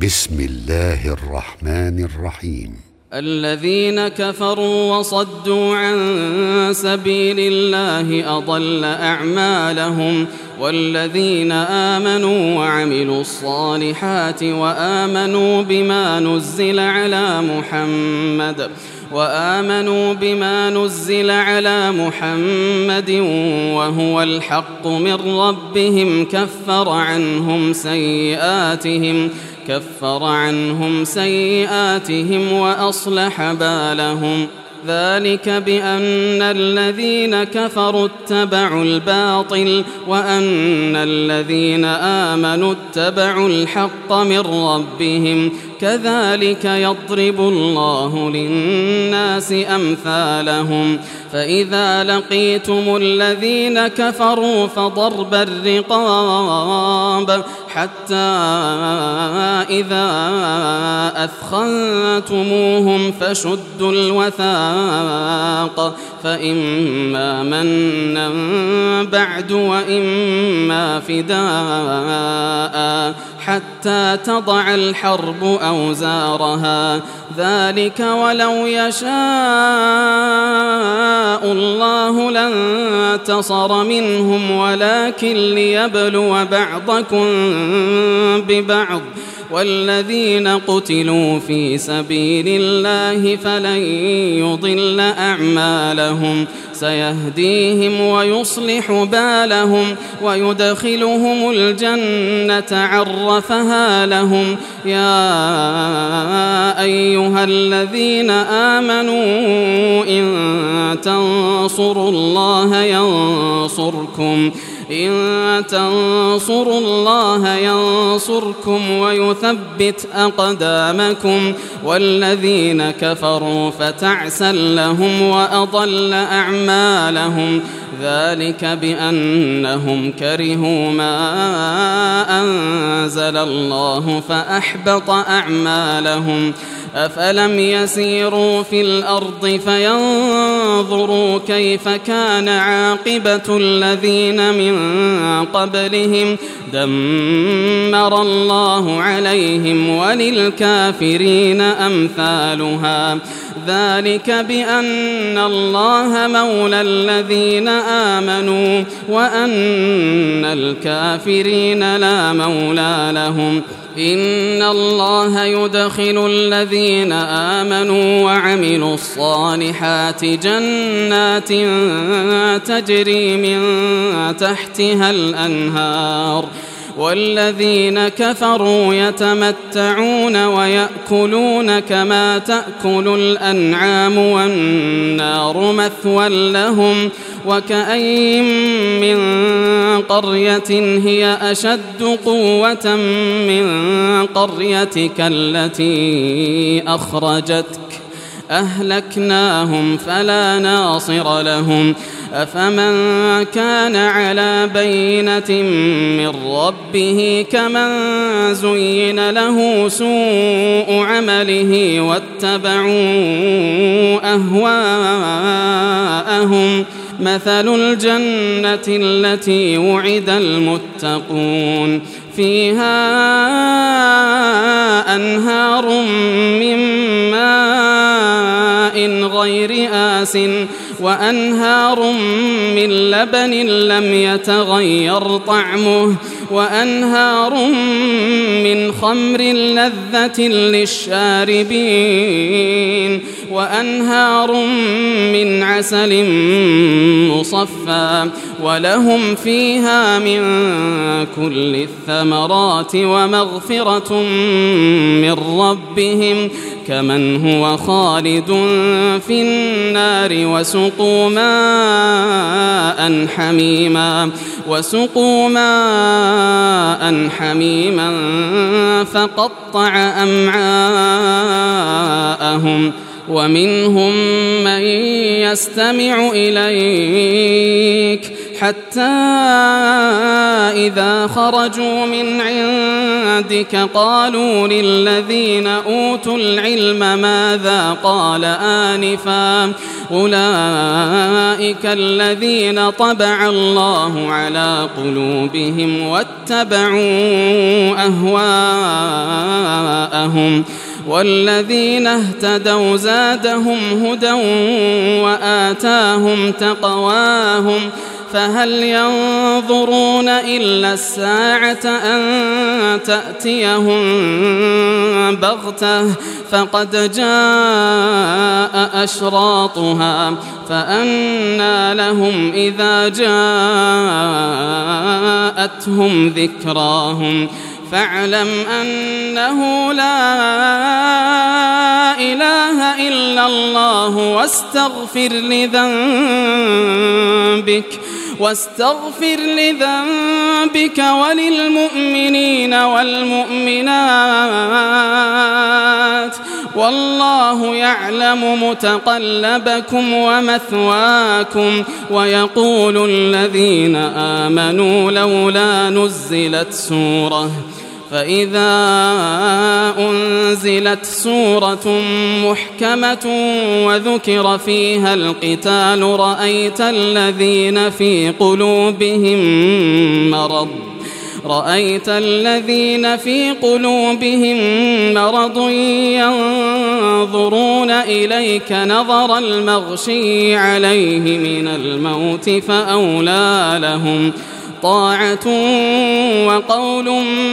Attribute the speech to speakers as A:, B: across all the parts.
A: بسم الله الرحمن الرحيم.
B: الذين كفروا وصدوا عن سبيل الله أضل أعمالهم، والذين آمنوا وعملوا الصالحات وآمنوا بما نزل على محمد وهو الحق من ربهم كفر عنهم سيئاتهم وأصلح بالهم. ذلك بأن الذين كفروا اتبعوا الباطل وأن الذين آمنوا اتبعوا الحق من ربهم، كذلك يضرب الله للناس أمثالهم. فإذا لقيتم الذين كفروا فضرب الرقاب حتى إذا أثخنتموهم فشدوا الوثاق، فإما منا بعد وإما فداء حتى تضع الحرب أوزارها. ذلك ولو يشاء الله لانتصر منهم ولكن ليبلو بعضكم ببعض، والذين قتلوا في سبيل الله فلن يضل أعمالهم، سيهديهم ويصلح بالهم ويدخلهم الجنة عرفها لهم. يا أيها الذين آمنوا إن تنصروا الله ينصركم ويثبت أقدامكم، والذين كفروا فتعسا لهم وأضل أعمالهم. ذلك بأنهم كرهوا ما أنزل الله فأحبط أعمالهم. أفلم يسيروا في الأرض فينظروا كيف كان عاقبة الذين من قبلهم، دمر الله عليهم وللكافرين أمثالها. ذلك بأن الله مولى الذين آمنوا وأن الكافرين لا مولى لهم. إن الله يدخل الذين آمنوا وعملوا الصالحات جنات تجري من تحتها الأنهار، والذين كفروا يتمتعون ويأكلون كما تأكل الأنعام والنار مثوى لهم. وكأين من قرية هي أشد قوة من قريتك التي أخرجتك أهلكناهم فلا ناصر لهم. أفمن كان على بينة من ربه كمن زين له سوء عمله واتبعوا أهواءهم. مثل الجنة التي وعد المتقون فيها أنهار من ماء غير آسٍ وأنهار من لبن لم يتغير طعمه وأنهار من خمر لذة للشاربين وأنهار من عسل مصفى ولهم فيها من كل الثمرات ومغفرة من ربهم كمن هو خالد في النار وسقوا ماء حميما فقطع أمعاءهم. ومنهم من يستمع إليك حتى إذا خرجوا من عندك قالوا للذين أوتوا العلم ماذا قال آنفا أولئك الذين طبع الله على قلوبهم واتبعوا أهواءهم جاءهم والذين اهتدوا زادهم هدى وآتاهم تقواهم فهل ينظرون إلا الساعة أن تأتيهم بغتة فقد جاء أشراطها فأنى لهم إذا جاءتهم ذكراهم فاعلم أنه لا إله إلا الله واستغفر لذنبك وللمؤمنين والمؤمنات والله يعلم متقلبكم ومثواكم. ويقول الذين آمنوا لولا نزلت سورة فإذا أنزلت سورة محكمة وذكر فيها القتال رأيت الذين في قلوبهم مرض ينظرون إليك نظر المغشي عليه من الموت فأولى لهم طاعة وقول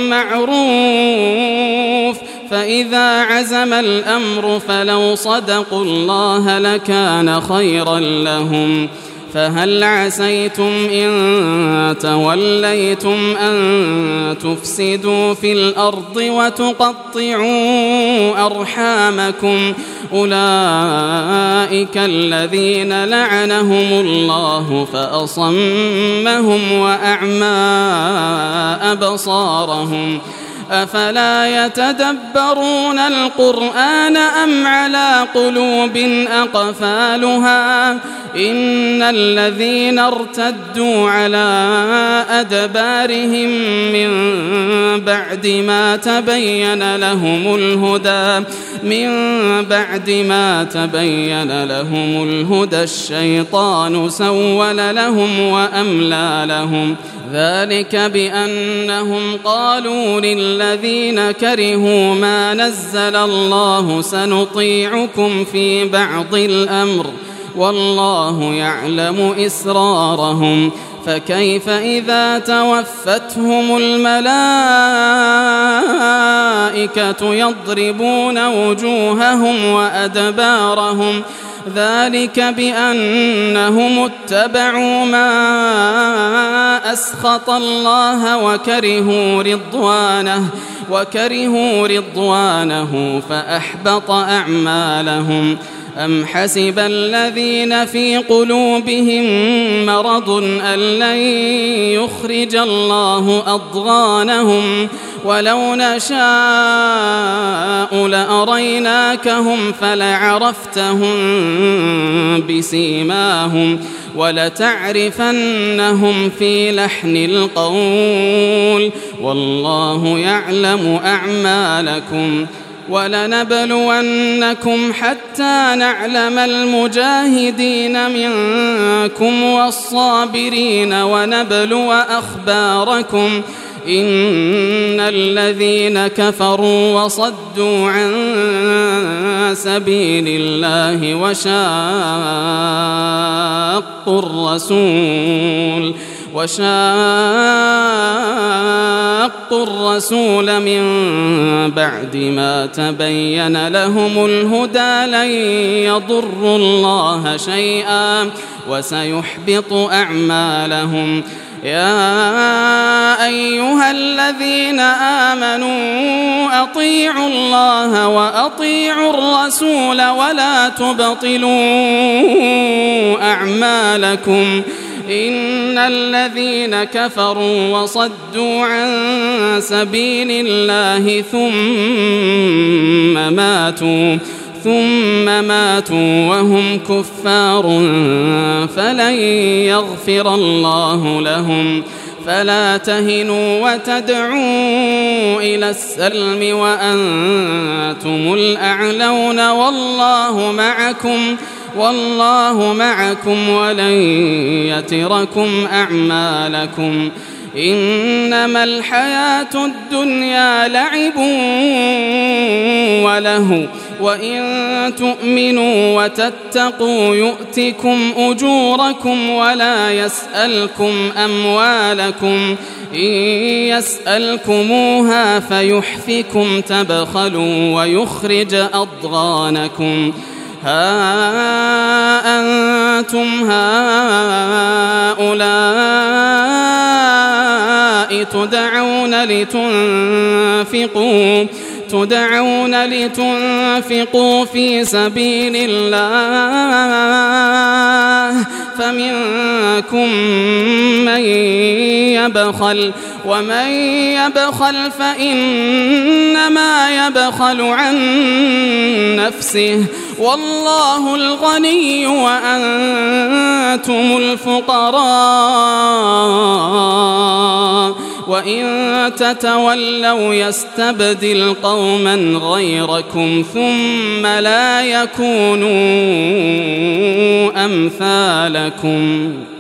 B: معروف فإذا عزم الأمر فلو صدقوا الله لكان خيرا لهم. فهل عسيتم إن توليتم أن تفسدوا في الأرض وتقطعوا أرحامكم أولئك الذين لعنهم الله فأصمهم وأعمى أبصارهم أفلا يتدبرون القرآن أم على قلوب أقفالها إن الذين ارتدوا على أدبارهم من بعد ما تبين لهم الهدى الشيطان سول لهم وأملى لهم ذلك بأنهم قالوا للذين كرهوا ما نزل الله سنطيعكم في بعض الأمر والله يعلم إسرارهم فكيف إذا توفتهم الملائكة يضربون وجوههم وأدبارهم ذلك بأنهم اتبعوا ما أسخط الله وكرهوا رضوانه فأحبط أعمالهم. أم حسب الذين في قلوبهم مرض أن لن يخرج الله أضغانهم ولو نشاء لأريناكهم فلعرفتهم بسيماهم ولتعرفنهم في لحن القول والله يعلم أعمالكم. ولنبلونكم حتى نعلم المجاهدين منكم والصابرين ونبلو أخباركم إن الذين كفروا وصدوا عن سبيل الله وشاقوا الرسول من بعد ما تبين لهم الهدى لن يضروا الله شيئا وسيحبط أعمالهم. يا أيها الذين آمنوا أطيعوا الله وأطيعوا الرسول ولا تبطلوا أعمالكم إن الذين كفروا وصدوا عن سبيل الله ثم ماتوا وهم كفار فلن يغفر الله لهم. فلا تهنوا وتدعوا إلى السلم وأنتم الأعلون والله معكم ولن يتركم أعمالكم. إنما الحياة الدنيا لعب وله وإن تؤمنوا وتتقوا يؤتكم أجوركم ولا يسألكم أموالكم إن يسألكموها فيحفكم تبخلوا ويخرج أضغانكم ها أنتم هؤلاء تدعون لتنفقوا في سبيل الله فمنكم من يبخل ومن يبخل فإنما يبخل عن نفسه والله الغني وأنتم الفقراء وإن تتولوا يستبدل قوما غيركم ثم لا يكونوا أمثالكم